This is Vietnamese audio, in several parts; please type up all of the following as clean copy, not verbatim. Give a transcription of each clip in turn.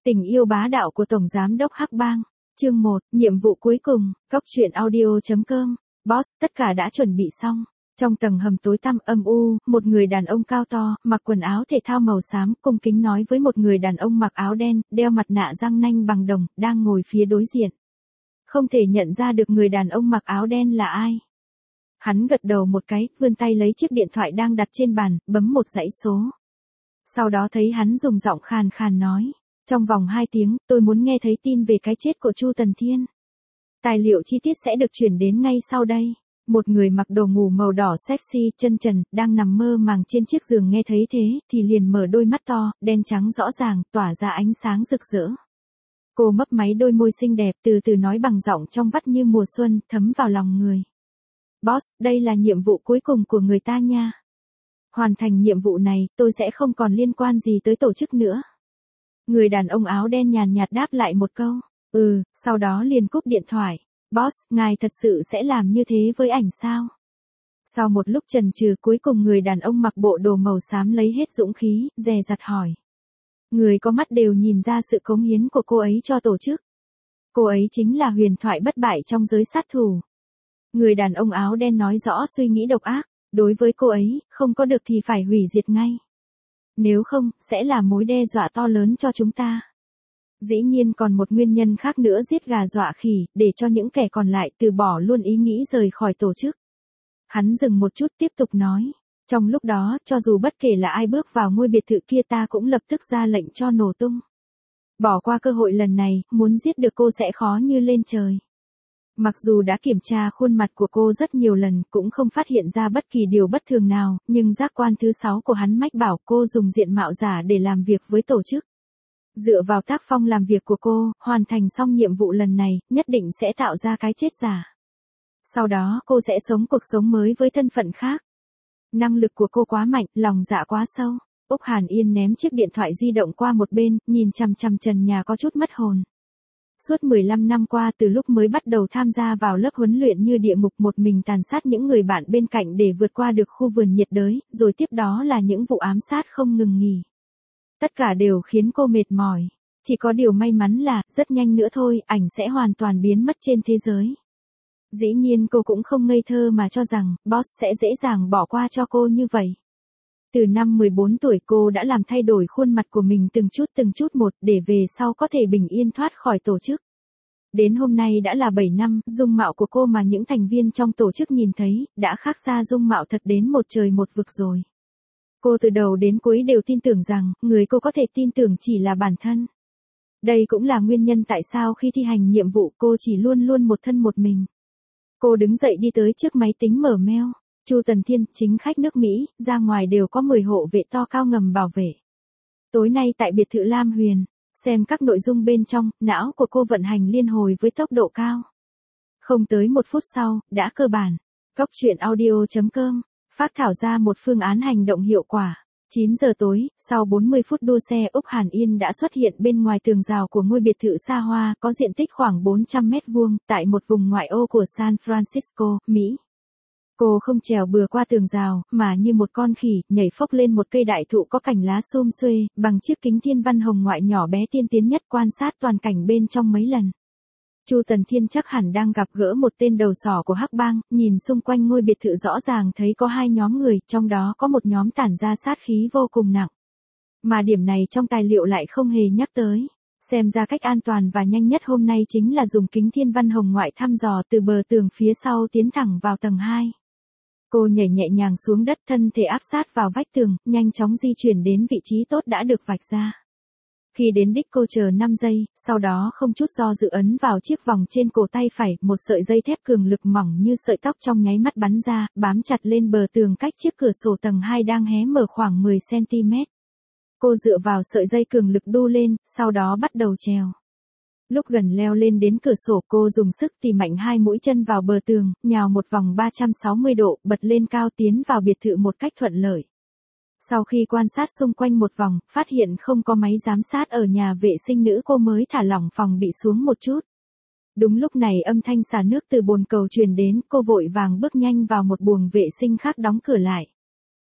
Tình yêu bá đạo của Tổng Giám đốc Hắc Bang. Chương 1, nhiệm vụ cuối cùng, Cóc truyện audio.com. Boss, tất cả đã chuẩn bị xong. Trong tầng hầm tối tăm âm u, một người đàn ông cao to, mặc quần áo thể thao màu xám, cung kính nói với một người đàn ông mặc áo đen, đeo mặt nạ răng nanh bằng đồng, đang ngồi phía đối diện. Không thể nhận ra được người đàn ông mặc áo đen là ai. Hắn gật đầu một cái, vươn tay lấy chiếc điện thoại đang đặt trên bàn, bấm một dãy số. Sau đó thấy hắn dùng giọng khàn khàn nói. Trong vòng 2 tiếng, tôi muốn nghe thấy tin về cái chết của Chu Tần Thiên. Tài liệu chi tiết sẽ được chuyển đến ngay sau đây. Một người mặc đồ ngủ màu đỏ sexy, chân trần, đang nằm mơ màng trên chiếc giường nghe thấy thế, thì liền mở đôi mắt to, đen trắng rõ ràng, tỏa ra ánh sáng rực rỡ. Cô mấp máy đôi môi xinh đẹp, từ từ nói bằng giọng trong vắt như mùa xuân, thấm vào lòng người. Boss, đây là nhiệm vụ cuối cùng của người ta nha. Hoàn thành nhiệm vụ này, tôi sẽ không còn liên quan gì tới tổ chức nữa. Người đàn ông áo đen nhàn nhạt đáp lại một câu, sau đó liền cúp điện thoại. Boss, ngài thật sự sẽ làm như thế với ảnh sao? Sau một lúc chần chừ cuối cùng người đàn ông mặc bộ đồ màu xám lấy hết dũng khí, dè dặt hỏi. Người có mắt đều nhìn ra sự cống hiến của cô ấy cho tổ chức. Cô ấy chính là huyền thoại bất bại trong giới sát thủ. Người đàn ông áo đen nói rõ suy nghĩ độc ác, đối với cô ấy, không có được thì phải hủy diệt ngay. Nếu không, sẽ là mối đe dọa to lớn cho chúng ta. Dĩ nhiên còn một nguyên nhân khác nữa giết gà dọa khỉ, để cho những kẻ còn lại từ bỏ luôn ý nghĩ rời khỏi tổ chức. Hắn dừng một chút tiếp tục nói. Trong lúc đó, cho dù bất kể là ai bước vào ngôi biệt thự kia ta cũng lập tức ra lệnh cho nổ tung. Bỏ qua cơ hội lần này, muốn giết được cô sẽ khó như lên trời. Mặc dù đã kiểm tra khuôn mặt của cô rất nhiều lần cũng không phát hiện ra bất kỳ điều bất thường nào, nhưng giác quan thứ 6 của hắn mách bảo cô dùng diện mạo giả để làm việc với tổ chức. Dựa vào tác phong làm việc của cô, hoàn thành xong nhiệm vụ lần này, nhất định sẽ tạo ra cái chết giả. Sau đó cô sẽ sống cuộc sống mới với thân phận khác. Năng lực của cô quá mạnh, lòng dạ quá sâu. Úc Hàn Yên ném chiếc điện thoại di động qua một bên, nhìn chằm chằm trần nhà có chút mất hồn. Suốt 15 năm qua từ lúc mới bắt đầu tham gia vào lớp huấn luyện như địa ngục một mình tàn sát những người bạn bên cạnh để vượt qua được khu vườn nhiệt đới, rồi tiếp đó là những vụ ám sát không ngừng nghỉ. Tất cả đều khiến cô mệt mỏi. Chỉ có điều may mắn là, rất nhanh nữa thôi, ảnh sẽ hoàn toàn biến mất trên thế giới. Dĩ nhiên cô cũng không ngây thơ mà cho rằng, boss sẽ dễ dàng bỏ qua cho cô như vậy. Từ năm 14 tuổi cô đã làm thay đổi khuôn mặt của mình từng chút một để về sau có thể bình yên thoát khỏi tổ chức. Đến hôm nay đã là 7 năm, dung mạo của cô mà những thành viên trong tổ chức nhìn thấy, đã khác xa dung mạo thật đến một trời một vực rồi. Cô từ đầu đến cuối đều tin tưởng rằng, người cô có thể tin tưởng chỉ là bản thân. Đây cũng là nguyên nhân tại sao khi thi hành nhiệm vụ cô chỉ luôn luôn một thân một mình. Cô đứng dậy đi tới trước máy tính mở mail. Chu Tần Thiên, chính khách nước Mỹ, ra ngoài đều có 10 hộ vệ to cao ngầm bảo vệ. Tối nay tại biệt thự Lam Huyền, xem các nội dung bên trong, não của cô vận hành liên hồi với tốc độ cao. Không tới 1 phút sau, đã cơ bản. Cóc truyện audio.com, phát thảo ra một phương án hành động hiệu quả. 9 giờ tối, sau 40 phút đua xe Úc Hàn Yên đã xuất hiện bên ngoài tường rào của ngôi biệt thự xa hoa có diện tích khoảng 400 mét vuông, tại một vùng ngoại ô của San Francisco, Mỹ. Cô không trèo bừa qua tường rào, mà như một con khỉ, nhảy phốc lên một cây đại thụ có cành lá xum xuê, bằng chiếc kính thiên văn hồng ngoại nhỏ bé tiên tiến nhất quan sát toàn cảnh bên trong mấy lần. Chu Tần Thiên chắc hẳn đang gặp gỡ một tên đầu sỏ của Hắc Bang, nhìn xung quanh ngôi biệt thự rõ ràng thấy có 2 nhóm người, trong đó có một nhóm tản ra sát khí vô cùng nặng. Mà điểm này trong tài liệu lại không hề nhắc tới. Xem ra cách an toàn và nhanh nhất hôm nay chính là dùng kính thiên văn hồng ngoại thăm dò từ bờ tường phía sau tiến thẳng vào tầng 2. Cô nhảy nhẹ nhàng xuống đất, thân thể áp sát vào vách tường, nhanh chóng di chuyển đến vị trí tốt đã được vạch ra. Khi đến đích cô chờ 5 giây, sau đó không chút do dự ấn vào chiếc vòng trên cổ tay phải, một sợi dây thép cường lực mỏng như sợi tóc trong nháy mắt bắn ra, bám chặt lên bờ tường cách chiếc cửa sổ tầng 2 đang hé mở khoảng 10 cm. Cô dựa vào sợi dây cường lực đu lên, sau đó bắt đầu trèo. Lúc gần leo lên đến cửa sổ cô dùng sức tì mạnh 2 mũi chân vào bờ tường, nhào một vòng 360 độ, bật lên cao tiến vào biệt thự một cách thuận lợi. Sau khi quan sát xung quanh một vòng, phát hiện không có máy giám sát ở nhà vệ sinh nữ cô mới thả lỏng phòng bị xuống một chút. Đúng lúc này âm thanh xả nước từ bồn cầu truyền đến, cô vội vàng bước nhanh vào một buồng vệ sinh khác đóng cửa lại.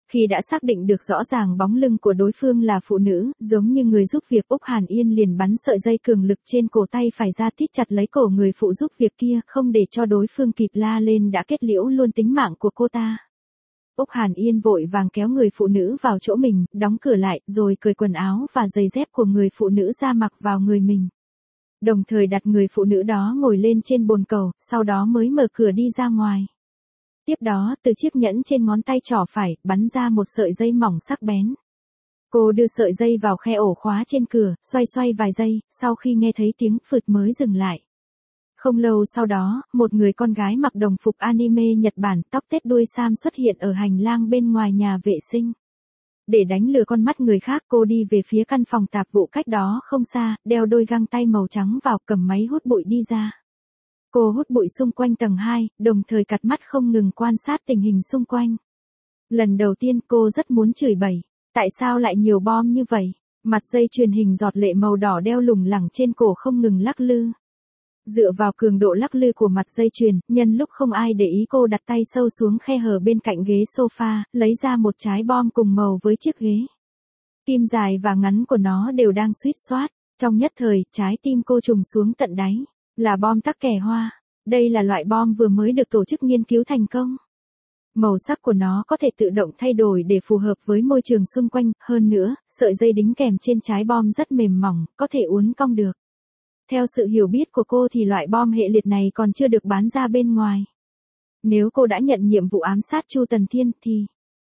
Khi đã xác định được rõ ràng bóng lưng của đối phương là phụ nữ, giống như người giúp việc, Úc Hàn Yên liền bắn sợi dây cường lực trên cổ tay phải ra tít chặt lấy cổ người phụ giúp việc kia, không để cho đối phương kịp la lên đã kết liễu luôn tính mạng của cô ta. Úc Hàn Yên vội vàng kéo người phụ nữ vào chỗ mình, đóng cửa lại, rồi cởi quần áo và giày dép của người phụ nữ ra mặc vào người mình. Đồng thời đặt người phụ nữ đó ngồi lên trên bồn cầu, sau đó mới mở cửa đi ra ngoài. Tiếp đó, từ chiếc nhẫn trên ngón tay trỏ phải, bắn ra một sợi dây mỏng sắc bén. Cô đưa sợi dây vào khe ổ khóa trên cửa, xoay xoay vài giây, sau khi nghe thấy tiếng phượt mới dừng lại. Không lâu sau đó, một người con gái mặc đồng phục anime Nhật Bản, tóc tết đuôi sam xuất hiện ở hành lang bên ngoài nhà vệ sinh. Để đánh lừa con mắt người khác, cô đi về phía căn phòng tạp vụ cách đó không xa, đeo đôi găng tay màu trắng vào, cầm máy hút bụi đi ra. Cô hút bụi xung quanh tầng 2, đồng thời cặt mắt không ngừng quan sát tình hình xung quanh. Lần đầu tiên cô rất muốn chửi bậy. Tại sao lại nhiều bom như vậy? Mặt dây chuyền hình giọt lệ màu đỏ đeo lủng lẳng trên cổ không ngừng lắc lư. Dựa vào cường độ lắc lư của mặt dây chuyền, nhân lúc không ai để ý cô đặt tay sâu xuống khe hở bên cạnh ghế sofa, lấy ra một trái bom cùng màu với chiếc ghế. Kim dài và ngắn của nó đều đang suýt soát. Trong nhất thời, trái tim cô trùng xuống tận đáy. Là bom tắc kè hoa. Đây là loại bom vừa mới được tổ chức nghiên cứu thành công. Màu sắc của nó có thể tự động thay đổi để phù hợp với môi trường xung quanh, hơn nữa, sợi dây đính kèm trên trái bom rất mềm mỏng, có thể uốn cong được. Theo sự hiểu biết của cô thì loại bom hệ liệt này còn chưa được bán ra bên ngoài. Nếu cô đã nhận nhiệm vụ ám sát Chu Tần Thiên thì...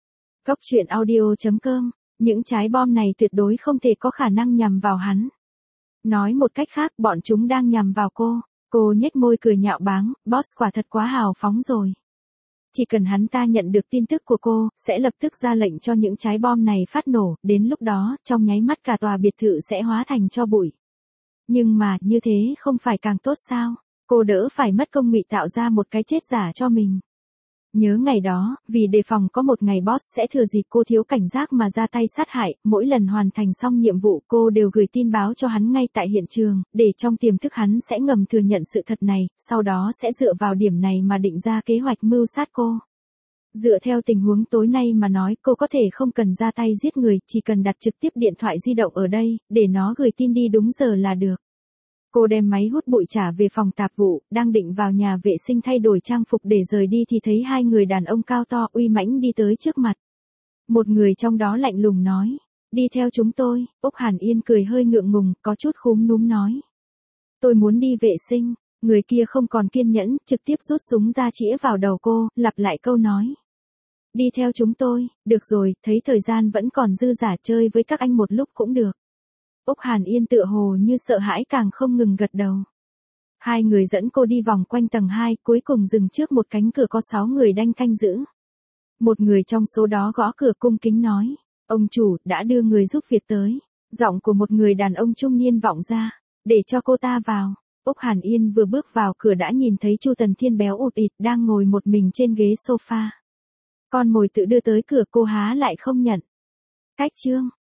Coctruyện.audio.com, những trái bom này tuyệt đối không thể có khả năng nhằm vào hắn. Nói một cách khác, bọn chúng đang nhằm vào cô. Cô nhếch môi cười nhạo báng, boss quả thật quá hào phóng rồi. Chỉ cần hắn ta nhận được tin tức của cô, sẽ lập tức ra lệnh cho những trái bom này phát nổ, đến lúc đó, trong nháy mắt cả tòa biệt thự sẽ hóa thành tro bụi. Nhưng mà, như thế không phải càng tốt sao? Cô đỡ phải mất công ngụy tạo ra một cái chết giả cho mình. Nhớ ngày đó, vì đề phòng có một ngày boss sẽ thừa dịp cô thiếu cảnh giác mà ra tay sát hại, mỗi lần hoàn thành xong nhiệm vụ cô đều gửi tin báo cho hắn ngay tại hiện trường, để trong tiềm thức hắn sẽ ngầm thừa nhận sự thật này, sau đó sẽ dựa vào điểm này mà định ra kế hoạch mưu sát cô. Dựa theo tình huống tối nay mà nói, cô có thể không cần ra tay giết người, chỉ cần đặt trực tiếp điện thoại di động ở đây, để nó gửi tin đi đúng giờ là được. Cô đem máy hút bụi trả về phòng tạp vụ, đang định vào nhà vệ sinh thay đổi trang phục để rời đi thì thấy hai người đàn ông cao to uy mãnh đi tới trước mặt. Một người trong đó lạnh lùng nói, đi theo chúng tôi. Úc Hàn Yên cười hơi ngượng ngùng, có chút khúm núm nói. Tôi muốn đi vệ sinh. Người kia không còn kiên nhẫn, trực tiếp rút súng ra chĩa vào đầu cô, lặp lại câu nói. Đi theo chúng tôi. Được rồi, thấy thời gian vẫn còn dư dả, chơi với các anh một lúc cũng được. Úc Hàn Yên tựa hồ như sợ hãi càng không ngừng gật đầu. Hai người dẫn cô đi vòng quanh tầng 2, cuối cùng dừng trước một cánh cửa có 6 người đanh canh giữ. Một người trong số đó gõ cửa cung kính nói, ông chủ, đã đưa người giúp việc tới. Giọng của một người đàn ông trung niên vọng ra, để cho cô ta vào. Úc Hàn Yên vừa bước vào cửa đã nhìn thấy Chu Tần Thiên béo ụt ịt đang ngồi một mình trên ghế sofa. Con mồi tự đưa tới cửa, cô há lại không nhận. Cách chương